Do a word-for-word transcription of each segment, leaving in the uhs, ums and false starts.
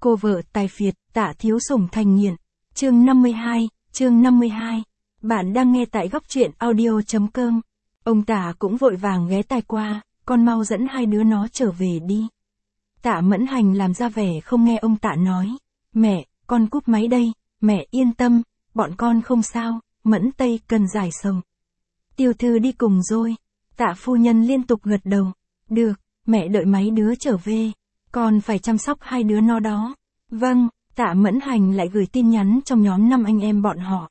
cô vợ tài phiệt, Tạ Thiếu Sủng thành nghiện. Chương năm mươi hai, chương năm mươi hai. Bạn đang nghe tại góc truyện audio chấm com. Ông Tạ cũng vội vàng ghé tai qua, con mau dẫn hai đứa nó trở về đi. Tạ Mẫn Hành làm ra vẻ không nghe ông Tạ nói. Mẹ, con cúp máy đây, mẹ yên tâm, bọn con không sao, Mẫn Tây cần giải sầu. Tiểu thư đi cùng rồi. Tạ phu nhân liên tục gật đầu. Được, mẹ đợi mấy đứa trở về. Con phải chăm sóc hai đứa nó đó. Vâng, Tạ Mẫn Hành lại gửi tin nhắn trong nhóm năm anh em bọn họ.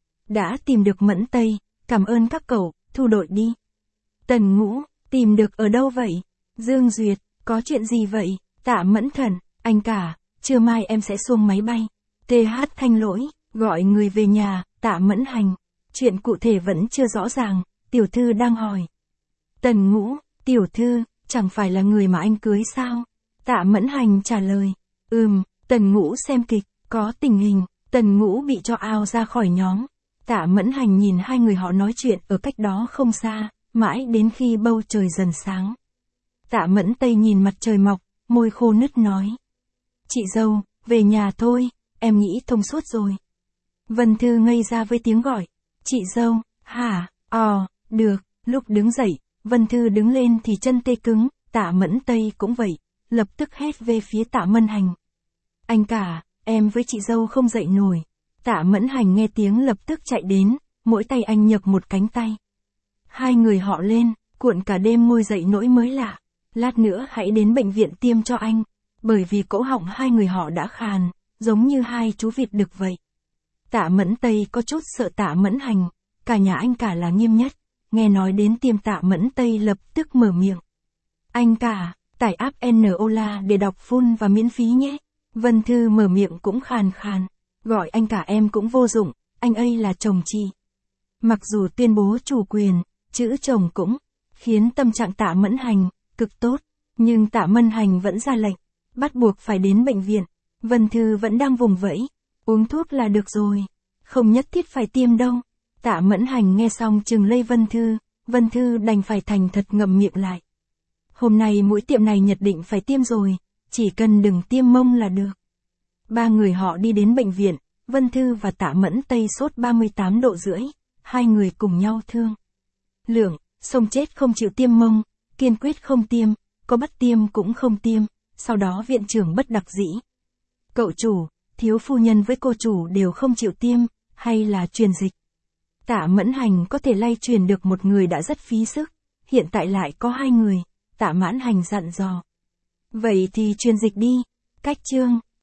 Đã tìm được Mẫn Tây, cảm ơn các cậu, thu đội đi. Tần Ngũ, tìm được ở đâu vậy? Dương Duyệt, có chuyện gì vậy? Tạ Mẫn Thần, anh cả, trưa mai em sẽ xuống máy bay. tê hát Thanh Lỗi, gọi người về nhà, Tạ Mẫn Hành. Chuyện cụ thể vẫn chưa rõ ràng, tiểu thư đang hỏi. Tần Ngũ, tiểu thư, chẳng phải là người mà anh cưới sao? Tạ Mẫn Hành trả lời. Ừm, Tần Ngũ xem kịch, có tình hình, Tần Ngũ bị cho out ra khỏi nhóm. Tạ Mẫn Hành nhìn hai người họ nói chuyện ở cách đó không xa, mãi đến khi bầu trời dần sáng. Tạ Mẫn Tây nhìn mặt trời mọc, môi khô nứt nói. Chị dâu, về nhà thôi, em nghĩ thông suốt rồi. Vân Thư ngây ra với tiếng gọi. Chị dâu, hả, ờ, được, lúc đứng dậy, Vân Thư đứng lên thì chân tê cứng, Tạ Mẫn Tây cũng vậy, lập tức hét về phía Tạ Mẫn Hành. Anh cả, em với chị dâu không dậy nổi. Tạ Mẫn Hành nghe tiếng lập tức chạy đến, mỗi tay anh nhấc một cánh tay. Hai người họ lên, cuộn cả đêm ngồi dậy nỗi mới lạ. Lát nữa hãy đến bệnh viện tiêm cho anh, bởi vì cổ họng hai người họ đã khàn, giống như hai chú vịt đực vậy. Tạ Mẫn Tây có chút sợ Tạ Mẫn Hành, cả nhà anh cả là nghiêm nhất, nghe nói đến tiêm Tạ Mẫn Tây lập tức mở miệng. Anh cả, tải app Nola để đọc full và miễn phí nhé. Vân Thư mở miệng cũng khàn khàn, gọi anh cả em cũng vô dụng, anh ấy là chồng chị. Mặc dù tuyên bố chủ quyền, chữ chồng cũng khiến tâm trạng Tạ Mẫn Hành cực tốt, nhưng Tạ Mẫn Hành vẫn ra lệnh, bắt buộc phải đến bệnh viện. Vân Thư vẫn đang vùng vẫy, uống thuốc là được rồi, không nhất thiết phải tiêm đâu. Tạ Mẫn Hành nghe xong chừng lây Vân Thư, Vân Thư đành phải thành thật ngậm miệng lại. Hôm nay mũi tiêm này nhất định phải tiêm rồi, chỉ cần đừng tiêm mông là được. Ba người họ đi đến bệnh viện, Vân Thư và Tạ Mẫn Tây sốt ba mươi tám độ rưỡi, hai người cùng nhau thương lượng, sống chết không chịu tiêm mông, kiên quyết không tiêm, có bắt tiêm cũng không tiêm, sau đó viện trưởng bất đắc dĩ. Cậu chủ, thiếu phu nhân với cô chủ đều không chịu tiêm, hay là truyền dịch? Tạ Mẫn Hành có thể lay truyền được một người đã rất phí sức, hiện tại lại có hai người, Tạ Mẫn Hành dặn dò. Vậy thì truyền dịch đi, cách chương.